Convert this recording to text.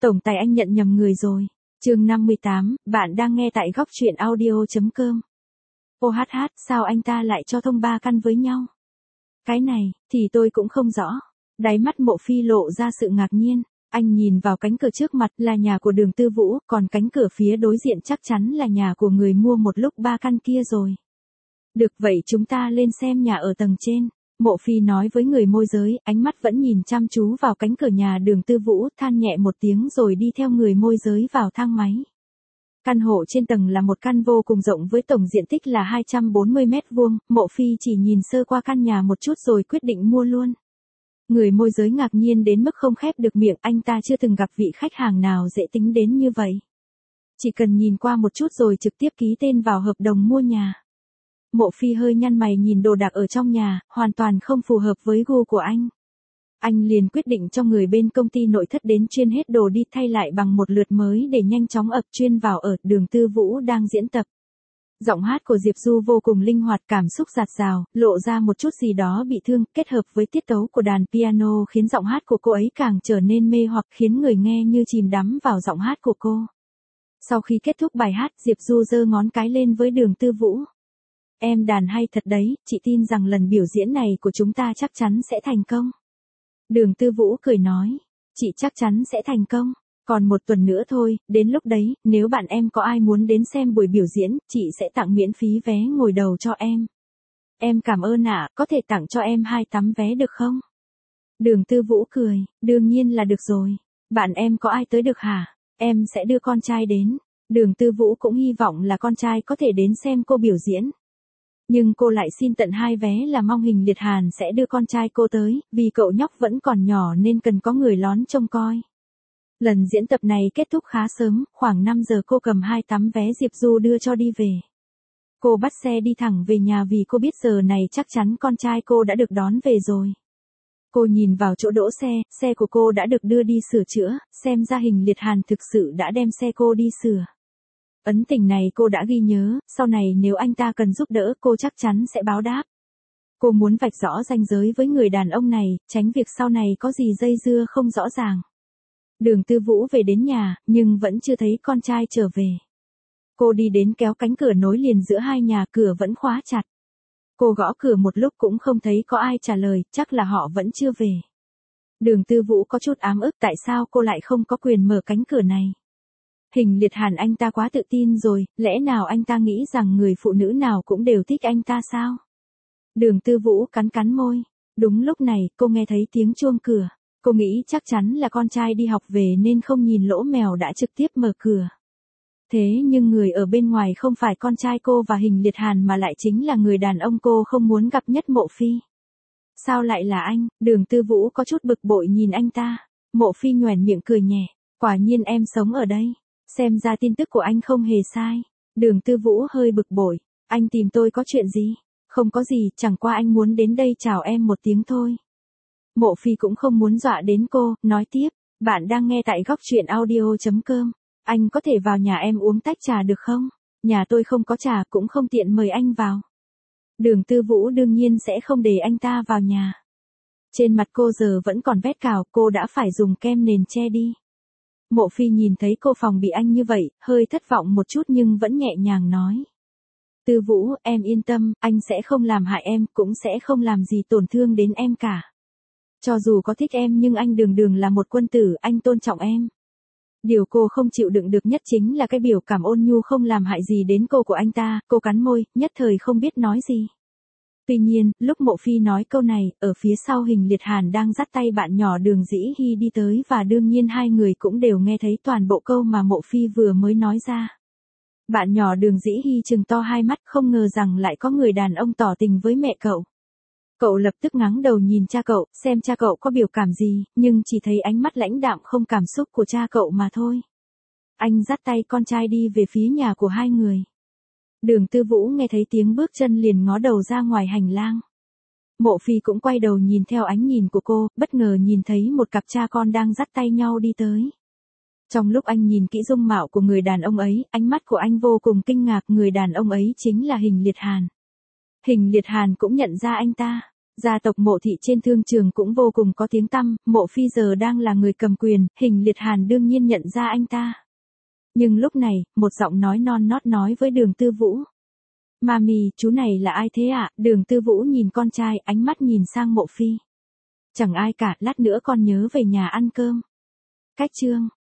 Tổng tài anh nhận nhầm người rồi. Chương 58, bạn đang nghe tại góc truyện audio.com. Ô hát hát, sao anh ta lại cho thông ba căn với nhau? Cái này, thì tôi cũng không rõ. Đáy mắt Mộ Phi lộ ra sự ngạc nhiên. Anh nhìn vào cánh cửa trước mặt là nhà của Đường Tư Vũ, còn cánh cửa phía đối diện chắc chắn là nhà của người mua một lúc 3 căn kia rồi. Được vậy chúng ta lên xem nhà ở tầng trên. Mộ Phi nói với người môi giới, ánh mắt vẫn nhìn chăm chú vào cánh cửa nhà Đường Tư Vũ, than nhẹ một tiếng rồi đi theo người môi giới vào thang máy. Căn hộ trên tầng là một căn vô cùng rộng với tổng diện tích là 240 mét vuông, Mộ Phi chỉ nhìn sơ qua căn nhà một chút rồi quyết định mua luôn. Người môi giới ngạc nhiên đến mức không khép được miệng, anh ta chưa từng gặp vị khách hàng nào dễ tính đến như vậy. Chỉ cần nhìn qua một chút rồi trực tiếp ký tên vào hợp đồng mua nhà. Mộ Phi hơi nhăn mày nhìn đồ đạc ở trong nhà, hoàn toàn không phù hợp với gu của anh. Anh liền quyết định cho người bên công ty nội thất đến chuyên hết đồ đi thay lại bằng một lượt mới để nhanh chóng ập chuyên vào ở. Đường Tư Vũ đang diễn tập. Giọng hát của Diệp Du vô cùng linh hoạt, cảm xúc dạt dào, lộ ra một chút gì đó bị thương, kết hợp với tiết tấu của đàn piano khiến giọng hát của cô ấy càng trở nên mê hoặc, khiến người nghe như chìm đắm vào giọng hát của cô. Sau khi kết thúc bài hát, Diệp Du giơ ngón cái lên với Đường Tư Vũ. Em đàn hay thật đấy, chị tin rằng lần biểu diễn này của chúng ta chắc chắn sẽ thành công. Đường Tư Vũ cười nói, chị chắc chắn sẽ thành công. Còn một tuần nữa thôi, đến lúc đấy, nếu bạn em có ai muốn đến xem buổi biểu diễn, chị sẽ tặng miễn phí vé ngồi đầu cho em. Em cảm ơn ạ, có thể tặng cho em 2 tấm vé được không? Đường Tư Vũ cười, đương nhiên là được rồi. Bạn em có ai tới được hả? Em sẽ đưa con trai đến. Đường Tư Vũ cũng hy vọng là con trai có thể đến xem cô biểu diễn. Nhưng cô lại xin tận 2 vé là mong Hình Liệt Hàn sẽ đưa con trai cô tới, vì cậu nhóc vẫn còn nhỏ nên cần có người lón trông coi. Lần diễn tập này kết thúc khá sớm, khoảng 5 giờ cô cầm 2 tấm vé Diệp Du đưa cho đi về. Cô bắt xe đi thẳng về nhà vì cô biết giờ này chắc chắn con trai cô đã được đón về rồi. Cô nhìn vào chỗ đỗ xe, xe của cô đã được đưa đi sửa chữa, xem ra Hình Liệt Hàn thực sự đã đem xe cô đi sửa. Ấn tình này cô đã ghi nhớ, sau này nếu anh ta cần giúp đỡ cô chắc chắn sẽ báo đáp. Cô muốn vạch rõ ranh giới với người đàn ông này, tránh việc sau này có gì dây dưa không rõ ràng. Đường Tư Vũ về đến nhà, nhưng vẫn chưa thấy con trai trở về. Cô đi đến kéo cánh cửa nối liền giữa hai nhà, cửa vẫn khóa chặt. Cô gõ cửa một lúc cũng không thấy có ai trả lời, chắc là họ vẫn chưa về. Đường Tư Vũ có chút ám ức tại sao cô lại không có quyền mở cánh cửa này. Hình Liệt Hàn anh ta quá tự tin rồi, lẽ nào anh ta nghĩ rằng người phụ nữ nào cũng đều thích anh ta sao? Đường Tư Vũ cắn cắn môi. Đúng lúc này, cô nghe thấy tiếng chuông cửa. Cô nghĩ chắc chắn là con trai đi học về nên không nhìn lỗ mèo đã trực tiếp mở cửa. Thế nhưng người ở bên ngoài không phải con trai cô và Hình Liệt Hàn mà lại chính là người đàn ông cô không muốn gặp nhất, Mộ Phi. Sao lại là anh? Đường Tư Vũ có chút bực bội nhìn anh ta. Mộ Phi nhoẻn miệng cười nhẹ. Quả nhiên em sống ở đây. Xem ra tin tức của anh không hề sai. Đường Tư Vũ hơi bực bội. Anh tìm tôi có chuyện gì? Không có gì, chẳng qua anh muốn đến đây chào em một tiếng thôi. Mộ Phi cũng không muốn dọa đến cô, nói tiếp. Bạn đang nghe tại góc truyện audio.com. Anh có thể vào nhà em uống tách trà được không? Nhà tôi không có trà cũng không tiện mời anh vào. Đường Tư Vũ đương nhiên sẽ không để anh ta vào nhà. Trên mặt cô giờ vẫn còn vết cào, cô đã phải dùng kem nền che đi. Mộ Phi nhìn thấy cô phòng bị anh như vậy, hơi thất vọng một chút nhưng vẫn nhẹ nhàng nói. Tư Vũ, em yên tâm, anh sẽ không làm hại em, cũng sẽ không làm gì tổn thương đến em cả. Cho dù có thích em nhưng anh đường đường là một quân tử, anh tôn trọng em. Điều cô không chịu đựng được nhất chính là cái biểu cảm ôn nhu không làm hại gì đến cô của anh ta, cô cắn môi, nhất thời không biết nói gì. Tuy nhiên, lúc Mộ Phi nói câu này, ở phía sau Hình Liệt Hàn đang dắt tay bạn nhỏ Đường Dĩ Hy đi tới và đương nhiên hai người cũng đều nghe thấy toàn bộ câu mà Mộ Phi vừa mới nói ra. Bạn nhỏ Đường Dĩ Hy trừng to hai mắt, không ngờ rằng lại có người đàn ông tỏ tình với mẹ cậu. Cậu lập tức ngáng đầu nhìn cha cậu, xem cha cậu có biểu cảm gì, nhưng chỉ thấy ánh mắt lãnh đạm không cảm xúc của cha cậu mà thôi. Anh dắt tay con trai đi về phía nhà của hai người. Đường Tư Vũ nghe thấy tiếng bước chân liền ngó đầu ra ngoài hành lang. Mộ Phi cũng quay đầu nhìn theo ánh nhìn của cô, bất ngờ nhìn thấy một cặp cha con đang dắt tay nhau đi tới. Trong lúc anh nhìn kỹ dung mạo của người đàn ông ấy, ánh mắt của anh vô cùng kinh ngạc, người đàn ông ấy chính là Hình Liệt Hàn. Hình Liệt Hàn cũng nhận ra anh ta. Gia tộc Mộ thị trên thương trường cũng vô cùng có tiếng tăm, Mộ Phi giờ đang là người cầm quyền, Hình Liệt Hàn đương nhiên nhận ra anh ta. Nhưng lúc này, một giọng nói non nót nói với Đường Tư Vũ. Mami, chú này là ai thế ạ? Đường Tư Vũ nhìn con trai, ánh mắt nhìn sang Mộ Phi. Chẳng ai cả, lát nữa con nhớ về nhà ăn cơm. Cách chương